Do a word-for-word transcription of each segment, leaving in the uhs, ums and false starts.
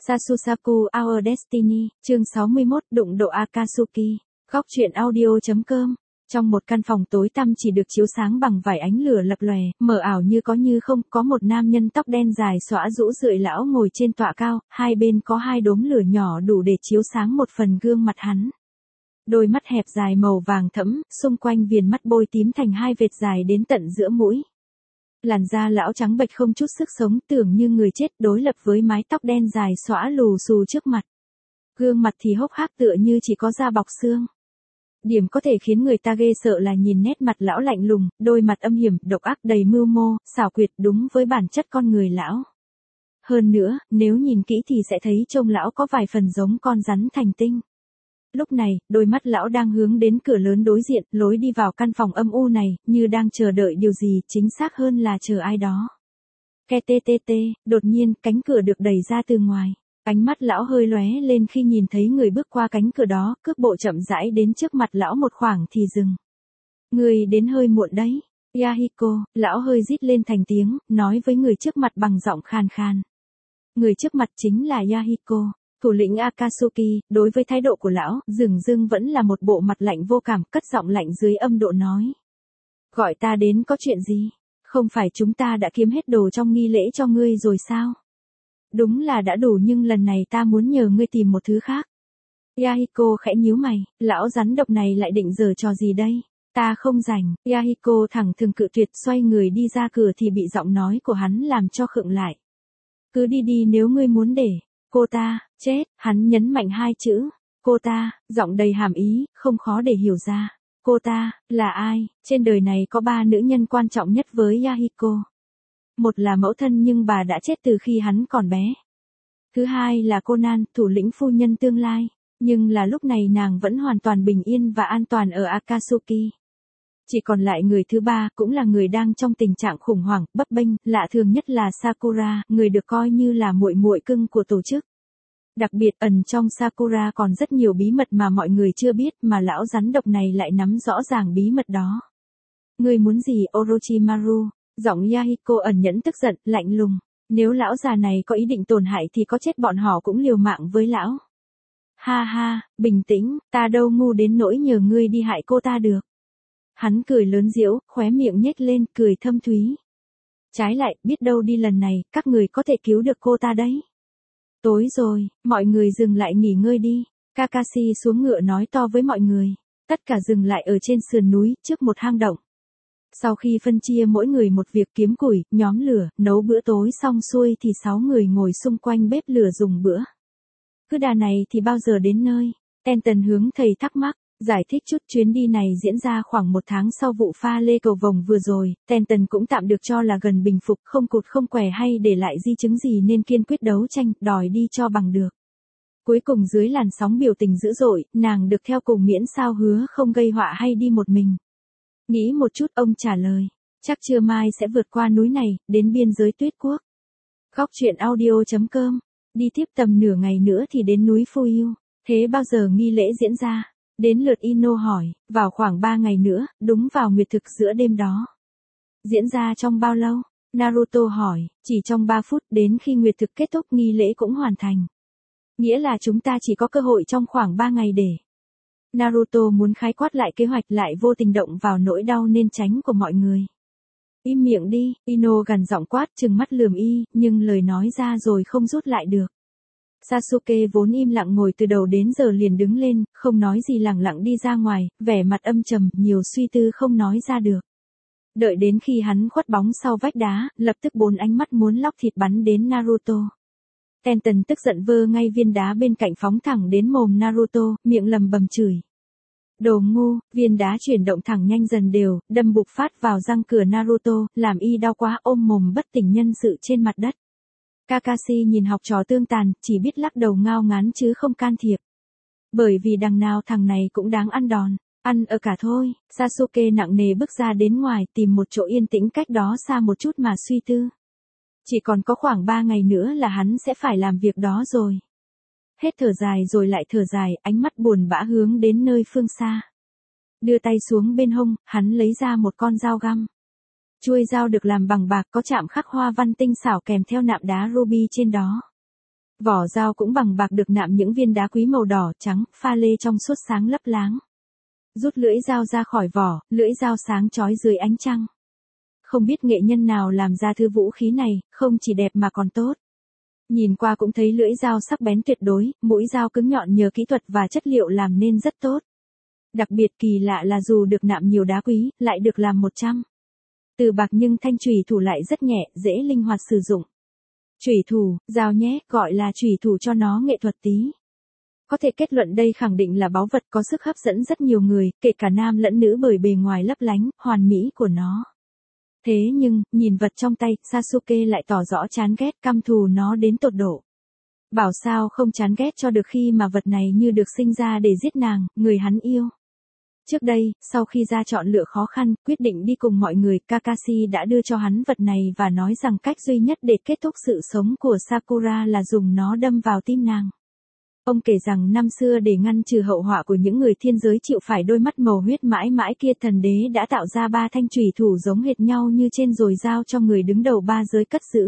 Sasusaku Our Destiny, chương sáu mươi mốt, đụng độ Akatsuki. Góc truyện audio chấm com. Trong một căn phòng tối tăm chỉ được chiếu sáng bằng vài ánh lửa lập lòe, mờ ảo như có như không, có một nam nhân tóc đen dài xõa rũ rượi lão ngồi trên tọa cao, hai bên có hai đốm lửa nhỏ đủ để chiếu sáng một phần gương mặt hắn. Đôi mắt hẹp dài màu vàng thẫm, xung quanh viền mắt bôi tím thành hai vệt dài đến tận giữa mũi. Làn da lão trắng bệch không chút sức sống, tưởng như người chết, đối lập với mái tóc đen dài xõa lù xù trước mặt. Gương mặt thì hốc hác tựa như chỉ có da bọc xương. Điểm có thể khiến người ta ghê sợ là nhìn nét mặt lão lạnh lùng, đôi mặt âm hiểm, độc ác đầy mưu mô, xảo quyệt đúng với bản chất con người lão. Hơn nữa, nếu nhìn kỹ thì sẽ thấy trông lão có vài phần giống con rắn thành tinh. Lúc này, đôi mắt lão đang hướng đến cửa lớn đối diện, lối đi vào căn phòng âm u này, như đang chờ đợi điều gì, chính xác hơn là chờ ai đó. Ke tê tê tê, đột nhiên, cánh cửa được đẩy ra từ ngoài. Ánh mắt lão hơi lóe lên khi nhìn thấy người bước qua cánh cửa đó, cước bộ chậm rãi đến trước mặt lão một khoảng thì dừng. Người đến hơi muộn đấy. Yahiko, lão hơi rít lên thành tiếng, nói với người trước mặt bằng giọng khàn khàn. Người trước mặt chính là Yahiko. Thủ lĩnh Akatsuki, đối với thái độ của lão, dường dưng vẫn là một bộ mặt lạnh vô cảm, cất giọng lạnh dưới âm độ nói. Gọi ta đến có chuyện gì? Không phải chúng ta đã kiếm hết đồ trong nghi lễ cho ngươi rồi sao? Đúng là đã đủ nhưng lần này ta muốn nhờ ngươi tìm một thứ khác. Yahiko khẽ nhíu mày, lão rắn độc này lại định giở trò gì đây? Ta không rảnh. Yahiko thẳng thừng cự tuyệt, xoay người đi ra cửa thì bị giọng nói của hắn làm cho khựng lại. Cứ đi đi nếu ngươi muốn để. Cô ta, chết, hắn nhấn mạnh hai chữ. Cô ta, giọng đầy hàm ý, không khó để hiểu ra. Cô ta, là ai? Trên đời này có ba nữ nhân quan trọng nhất với Yahiko. Một là mẫu thân nhưng bà đã chết từ khi hắn còn bé. Thứ hai là Conan, thủ lĩnh phu nhân tương lai. Nhưng là lúc này nàng vẫn hoàn toàn bình yên và an toàn ở Akatsuki. Chỉ còn lại người thứ ba, cũng là người đang trong tình trạng khủng hoảng, bấp bênh, lạ thường nhất là Sakura, người được coi như là muội muội cưng của tổ chức. Đặc biệt ẩn trong Sakura còn rất nhiều bí mật mà mọi người chưa biết mà lão rắn độc này lại nắm rõ ràng bí mật đó. Ngươi muốn gì Orochimaru? Giọng Yahiko ẩn nhẫn tức giận, lạnh lùng. Nếu lão già này có ý định tổn hại thì có chết bọn họ cũng liều mạng với lão. Ha ha, bình tĩnh, ta đâu ngu đến nỗi nhờ ngươi đi hại cô ta được. Hắn cười lớn giễu, khóe miệng nhếch lên, cười thâm thúy. Trái lại, biết đâu đi lần này, các người có thể cứu được cô ta đấy. Tối rồi, mọi người dừng lại nghỉ ngơi đi. Kakashi xuống ngựa nói to với mọi người. Tất cả dừng lại ở trên sườn núi, trước một hang động. Sau khi phân chia mỗi người một việc kiếm củi, nhóm lửa, nấu bữa tối xong xuôi thì sáu người ngồi xung quanh bếp lửa dùng bữa. Cứ đà này thì bao giờ đến nơi? Tenten hướng thầy thắc mắc. Giải thích chút, chuyến đi này diễn ra khoảng một tháng sau vụ pha lê cầu vồng vừa rồi, Tenten cũng tạm được cho là gần bình phục, không cụt không què hay để lại di chứng gì nên kiên quyết đấu tranh, đòi đi cho bằng được. Cuối cùng dưới làn sóng biểu tình dữ dội, nàng được theo cùng miễn sao hứa không gây họa hay đi một mình. Nghĩ một chút ông trả lời, chắc trưa mai sẽ vượt qua núi này, đến biên giới Tuyết Quốc. Góc truyện audio chấm com, đi tiếp tầm nửa ngày nữa thì đến núi Fuyu, thế bao giờ nghi lễ diễn ra? Đến lượt Ino hỏi, vào khoảng ba ngày nữa, đúng vào nguyệt thực giữa đêm đó. Diễn ra trong bao lâu? Naruto hỏi, chỉ trong ba phút, đến khi nguyệt thực kết thúc nghi lễ cũng hoàn thành. Nghĩa là chúng ta chỉ có cơ hội trong khoảng ba ngày để. Naruto muốn khái quát lại kế hoạch lại vô tình động vào nỗi đau nên tránh của mọi người. Im miệng đi, Ino gằn giọng quát trừng mắt lườm y, nhưng lời nói ra rồi không rút lại được. Sasuke vốn im lặng ngồi từ đầu đến giờ liền đứng lên, không nói gì lẳng lặng đi ra ngoài, vẻ mặt âm trầm, nhiều suy tư không nói ra được. Đợi đến khi hắn khuất bóng sau vách đá, lập tức bốn ánh mắt muốn lóc thịt bắn đến Naruto. Tenten tức giận vơ ngay viên đá bên cạnh phóng thẳng đến mồm Naruto, miệng lầm bầm chửi. Đồ ngu, viên đá chuyển động thẳng nhanh dần đều, đâm bục phát vào răng cửa Naruto, làm y đau quá ôm mồm bất tỉnh nhân sự trên mặt đất. Kakashi nhìn học trò tương tàn, chỉ biết lắc đầu ngao ngán chứ không can thiệp. Bởi vì đằng nào thằng này cũng đáng ăn đòn, ăn ở cả thôi. Sasuke nặng nề bước ra đến ngoài tìm một chỗ yên tĩnh cách đó xa một chút mà suy tư. Chỉ còn có khoảng ba ngày nữa là hắn sẽ phải làm việc đó rồi. Hết thở dài rồi lại thở dài, ánh mắt buồn bã hướng đến nơi phương xa. Đưa tay xuống bên hông, hắn lấy ra một con dao găm. Chuôi dao được làm bằng bạc có chạm khắc hoa văn tinh xảo kèm theo nạm đá ruby trên đó. Vỏ dao cũng bằng bạc được nạm những viên đá quý màu đỏ trắng, pha lê trong suốt sáng lấp láng. Rút lưỡi dao ra khỏi vỏ, lưỡi dao sáng chói dưới ánh trăng. Không biết nghệ nhân nào làm ra thứ vũ khí này, không chỉ đẹp mà còn tốt. Nhìn qua cũng thấy lưỡi dao sắc bén tuyệt đối, mũi dao cứng nhọn nhờ kỹ thuật và chất liệu làm nên rất tốt. Đặc biệt kỳ lạ là dù được nạm nhiều đá quý, lại được làm một trăm từ bạc nhưng thanh chùy thủ lại rất nhẹ, dễ linh hoạt sử dụng. Chùy thủ, dao nhé, gọi là chùy thủ cho nó nghệ thuật tí. Có thể kết luận đây khẳng định là báu vật có sức hấp dẫn rất nhiều người, kể cả nam lẫn nữ bởi bề ngoài lấp lánh, hoàn mỹ của nó. Thế nhưng, nhìn vật trong tay, Sasuke lại tỏ rõ chán ghét, căm thù nó đến tột độ. Bảo sao không chán ghét cho được khi mà vật này như được sinh ra để giết nàng, người hắn yêu. Trước đây, sau khi ra chọn lựa khó khăn, quyết định đi cùng mọi người, Kakashi đã đưa cho hắn vật này và nói rằng cách duy nhất để kết thúc sự sống của Sakura là dùng nó đâm vào tim nàng. Ông kể rằng năm xưa để ngăn trừ hậu họa của những người thiên giới chịu phải đôi mắt màu huyết mãi mãi kia, thần đế đã tạo ra ba thanh chùy thủ giống hệt nhau như trên rồi giao cho người đứng đầu ba giới cất giữ.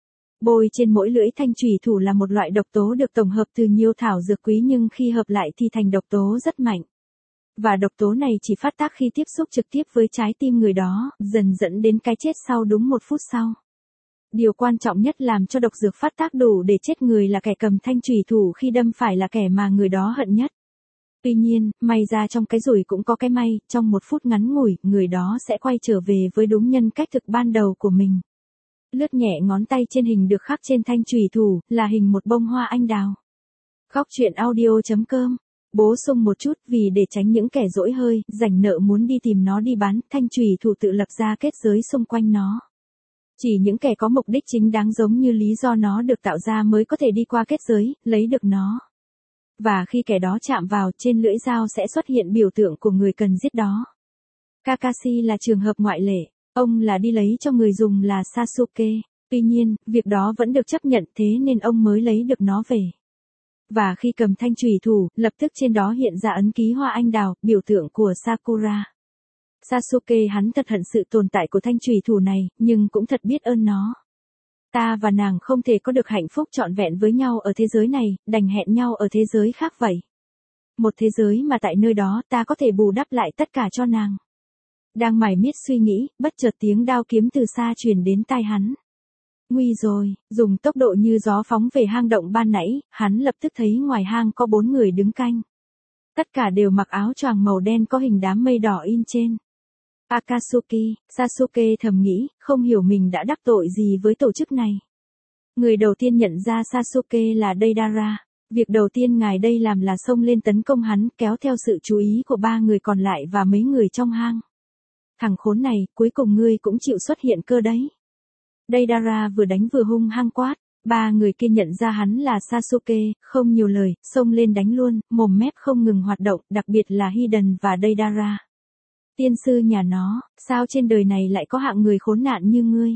Bôi trên mỗi lưỡi thanh chùy thủ là một loại độc tố được tổng hợp từ nhiều thảo dược quý nhưng khi hợp lại thì thành độc tố rất mạnh. Và độc tố này chỉ phát tác khi tiếp xúc trực tiếp với trái tim người đó, dần dẫn đến cái chết sau đúng một phút sau. Điều quan trọng nhất làm cho độc dược phát tác đủ để chết người là kẻ cầm thanh chùy thủ khi đâm phải là kẻ mà người đó hận nhất. Tuy nhiên, may ra trong cái rủi cũng có cái may, trong một phút ngắn ngủi, người đó sẽ quay trở về với đúng nhân cách thực ban đầu của mình. Lướt nhẹ ngón tay trên hình được khắc trên thanh chùy thủ, là hình một bông hoa anh đào. Góc truyện audio chấm com. Bổ sung một chút, vì để tránh những kẻ dỗi hơi, rảnh nợ muốn đi tìm nó đi bán, thanh chùy thủ tự lập ra kết giới xung quanh nó. Chỉ những kẻ có mục đích chính đáng giống như lý do nó được tạo ra mới có thể đi qua kết giới, lấy được nó. Và khi kẻ đó chạm vào, trên lưỡi dao sẽ xuất hiện biểu tượng của người cần giết đó. Kakashi là trường hợp ngoại lệ, ông là đi lấy cho người dùng là Sasuke. Tuy nhiên, việc đó vẫn được chấp nhận thế nên ông mới lấy được nó về. Và khi cầm thanh chùy thủ, lập tức trên đó hiện ra ấn ký hoa anh đào, biểu tượng của Sakura. Sasuke hắn thật hận sự tồn tại của thanh chùy thủ này, nhưng cũng thật biết ơn nó. Ta và nàng không thể có được hạnh phúc trọn vẹn với nhau ở thế giới này, đành hẹn nhau ở thế giới khác vậy. Một thế giới mà tại nơi đó ta có thể bù đắp lại tất cả cho nàng. Đang mải miết suy nghĩ, bất chợt tiếng đao kiếm từ xa truyền đến tai hắn. Nguy rồi, dùng tốc độ như gió phóng về hang động ban nãy, hắn lập tức thấy ngoài hang có bốn người đứng canh. Tất cả đều mặc áo choàng màu đen có hình đám mây đỏ in trên. Akatsuki, Sasuke thầm nghĩ, không hiểu mình đã đắc tội gì với tổ chức này. Người đầu tiên nhận ra Sasuke là Deidara. Việc đầu tiên ngài đây làm là xông lên tấn công hắn, kéo theo sự chú ý của ba người còn lại và mấy người trong hang. Thằng khốn này, cuối cùng ngươi cũng chịu xuất hiện cơ đấy. Deidara vừa đánh vừa hung hăng quát. Ba người kia nhận ra hắn là Sasuke, không nhiều lời, xông lên đánh luôn, mồm mép không ngừng hoạt động, đặc biệt là Hiden và Deidara. Tiên sư nhà nó, sao trên đời này lại có hạng người khốn nạn như ngươi?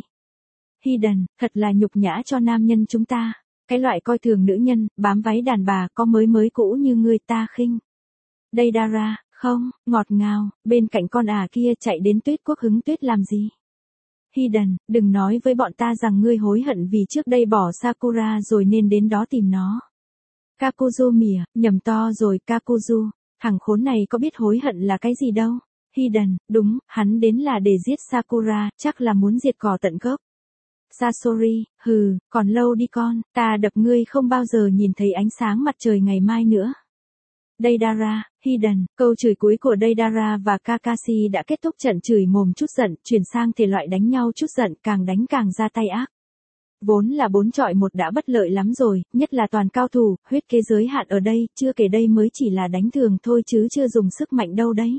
Hiden, thật là nhục nhã cho nam nhân chúng ta. Cái loại coi thường nữ nhân, bám váy đàn bà, có mới mới cũ như ngươi ta khinh. Deidara, không, ngọt ngào, bên cạnh con ả kia chạy đến Tuyết Quốc hứng tuyết làm gì? Hiden, đừng nói với bọn ta rằng ngươi hối hận vì trước đây bỏ Sakura rồi nên đến đó tìm nó. Kakuzu mỉa, nhầm to rồi Kakuzu, thằng khốn này có biết hối hận là cái gì đâu. Hiden, đúng, hắn đến là để giết Sakura, chắc là muốn diệt cỏ tận gốc. Sasori, hừ, còn lâu đi con, ta đập ngươi không bao giờ nhìn thấy ánh sáng mặt trời ngày mai nữa. Deidara, Hiden, câu chửi cuối của Deidara và Kakashi đã kết thúc trận chửi mồm chút giận, chuyển sang thể loại đánh nhau chút giận, càng đánh càng ra tay ác. Vốn là bốn chọi một đã bất lợi lắm rồi, nhất là toàn cao thủ, huyết kế giới hạn ở đây, chưa kể đây mới chỉ là đánh thường thôi chứ chưa dùng sức mạnh đâu đấy.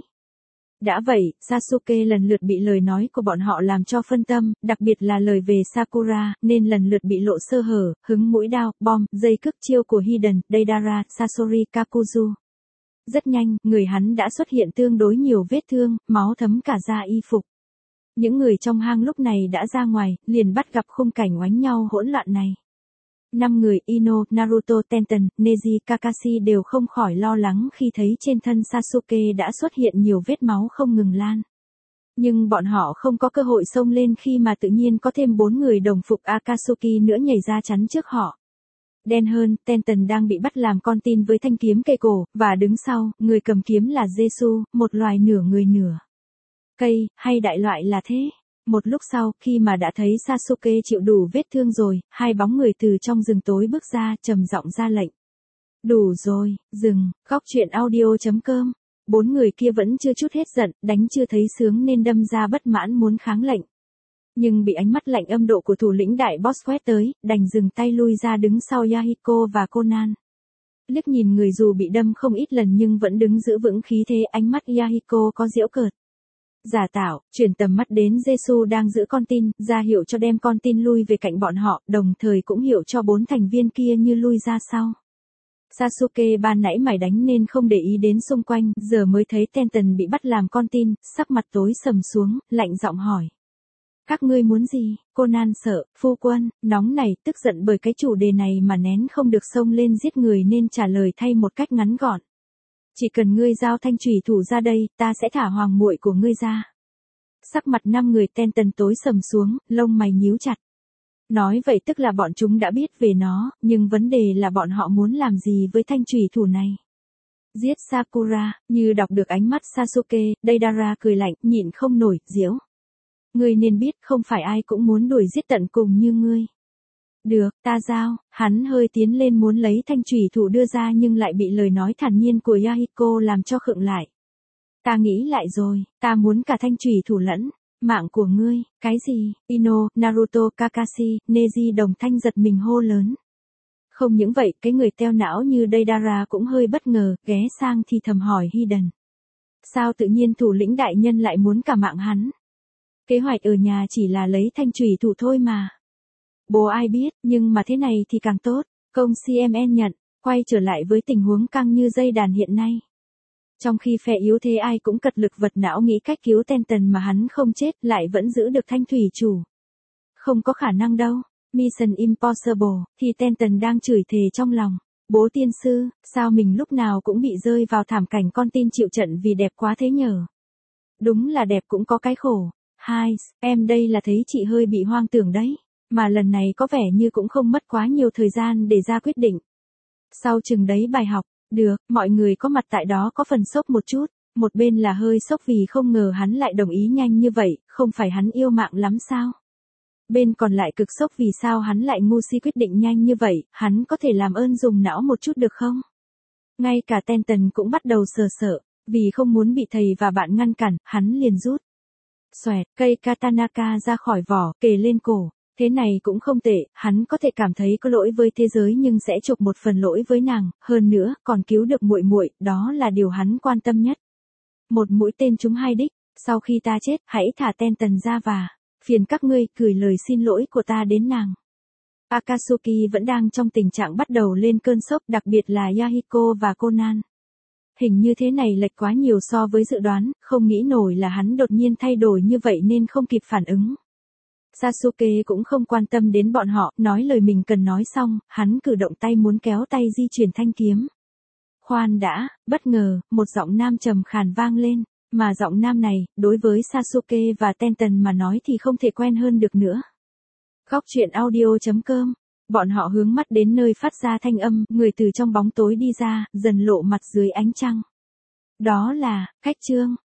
Đã vậy, Sasuke lần lượt bị lời nói của bọn họ làm cho phân tâm, đặc biệt là lời về Sakura, nên lần lượt bị lộ sơ hở, hứng mũi đao, bom, dây cước chiêu của Hiden, Deidara, Sasori, Kakuzu. Rất nhanh, người hắn đã xuất hiện tương đối nhiều vết thương, máu thấm cả da y phục. Những người trong hang lúc này đã ra ngoài, liền bắt gặp khung cảnh oánh nhau hỗn loạn này. Năm người Ino, Naruto, Tenten, Neji, Kakashi đều không khỏi lo lắng khi thấy trên thân Sasuke đã xuất hiện nhiều vết máu không ngừng lan. Nhưng bọn họ không có cơ hội xông lên khi mà tự nhiên có thêm bốn người đồng phục Akatsuki nữa nhảy ra chắn trước họ. Đen hơn, Tenten đang bị bắt làm con tin với thanh kiếm cây cổ, và đứng sau, người cầm kiếm là Jesu, một loài nửa người nửa cây, hay đại loại là thế. Một lúc sau, khi mà đã thấy Sasuke chịu đủ vết thương rồi, hai bóng người từ trong rừng tối bước ra, trầm giọng ra lệnh. Đủ rồi, dừng, góc truyện audio chấm com. Bốn người kia vẫn chưa chút hết giận, đánh chưa thấy sướng nên đâm ra bất mãn muốn kháng lệnh. Nhưng bị ánh mắt lạnh âm độ của thủ lĩnh đại boss quét tới, đành dừng tay lui ra đứng sau Yahiko và Conan. Liếc nhìn người dù bị đâm không ít lần nhưng vẫn đứng giữ vững khí thế, ánh mắt Yahiko có giễu cợt. Giả tạo, chuyển tầm mắt đến Jesu đang giữ con tin, ra hiệu cho đem con tin lui về cạnh bọn họ, đồng thời cũng hiểu cho bốn thành viên kia như lui ra sau. Sasuke ban nãy mải đánh nên không để ý đến xung quanh, giờ mới thấy Tenten bị bắt làm con tin, sắc mặt tối sầm xuống, lạnh giọng hỏi. Các ngươi muốn gì? Conan sợ, phu quân, nóng này, tức giận bởi cái chủ đề này mà nén không được xông lên giết người nên trả lời thay một cách ngắn gọn. Chỉ cần ngươi giao thanh chủy thủ ra đây, ta sẽ thả hoàng muội của ngươi ra. Sắc mặt năm người Tenten tối sầm xuống, lông mày nhíu chặt. Nói vậy tức là bọn chúng đã biết về nó, nhưng vấn đề là bọn họ muốn làm gì với thanh chủy thủ này. Giết Sakura, như đọc được ánh mắt Sasuke, Deidara cười lạnh, nhịn không nổi, giễu. Ngươi nên biết không phải ai cũng muốn đuổi giết tận cùng như ngươi. Được, ta giao, hắn hơi tiến lên muốn lấy thanh chủy thủ đưa ra nhưng lại bị lời nói thản nhiên của Yahiko làm cho khựng lại. Ta nghĩ lại rồi, ta muốn cả thanh chủy thủ lẫn mạng của ngươi. Cái gì? Ino, Naruto, Kakashi, Neji đồng thanh giật mình hô lớn. Không những vậy, cái người teo não như Deidara cũng hơi bất ngờ, ghé sang thì thầm hỏi Hiden. Sao tự nhiên thủ lĩnh đại nhân lại muốn cả mạng hắn? Kế hoạch ở nhà chỉ là lấy thanh chủy thủ thôi mà. Bố ai biết, nhưng mà thế này thì càng tốt. Công xê em en nhận, quay trở lại với tình huống căng như dây đàn hiện nay. Trong khi phe yếu thế ai cũng cật lực vật não nghĩ cách cứu Tenten mà hắn không chết lại vẫn giữ được thanh thủy chủ. Không có khả năng đâu. Mission Impossible, thì Tenten đang chửi thề trong lòng. Bố tiên sư, sao mình lúc nào cũng bị rơi vào thảm cảnh con tin chịu trận vì đẹp quá thế nhở? Đúng là đẹp cũng có cái khổ. Hai, em đây là thấy chị hơi bị hoang tưởng đấy. Mà lần này có vẻ như cũng không mất quá nhiều thời gian để ra quyết định. Sau chừng đấy bài học, được, mọi người có mặt tại đó có phần sốc một chút. Một bên là hơi sốc vì không ngờ hắn lại đồng ý nhanh như vậy, không phải hắn yêu mạng lắm sao? Bên còn lại cực sốc vì sao hắn lại ngu si quyết định nhanh như vậy, hắn có thể làm ơn dùng não một chút được không? Ngay cả Tenten cũng bắt đầu sờ sợ, vì không muốn bị thầy và bạn ngăn cản, hắn liền rút. Xoẹt, cây Katanaka ra khỏi vỏ, kề lên cổ. Thế này cũng không tệ, hắn có thể cảm thấy có lỗi với thế giới nhưng sẽ chụp một phần lỗi với nàng, hơn nữa, còn cứu được muội muội, đó là điều hắn quan tâm nhất. Một mũi tên trúng hai đích, sau khi ta chết, hãy thả Tenten ra và phiền các ngươi gửi lời xin lỗi của ta đến nàng. Akatsuki vẫn đang trong tình trạng bắt đầu lên cơn sốc, đặc biệt là Yahiko và Conan. Hình như thế này lệch quá nhiều so với dự đoán, không nghĩ nổi là hắn đột nhiên thay đổi như vậy nên không kịp phản ứng. Sasuke cũng không quan tâm đến bọn họ, nói lời mình cần nói xong, hắn cử động tay muốn kéo tay di chuyển thanh kiếm. Khoan đã, bất ngờ, một giọng nam trầm khàn vang lên, mà giọng nam này, đối với Sasuke và Tenten mà nói thì không thể quen hơn được nữa. Góc truyện audio chấm com. Bọn họ hướng mắt đến nơi phát ra thanh âm, người từ trong bóng tối đi ra, dần lộ mặt dưới ánh trăng. Đó là, Khách Trương.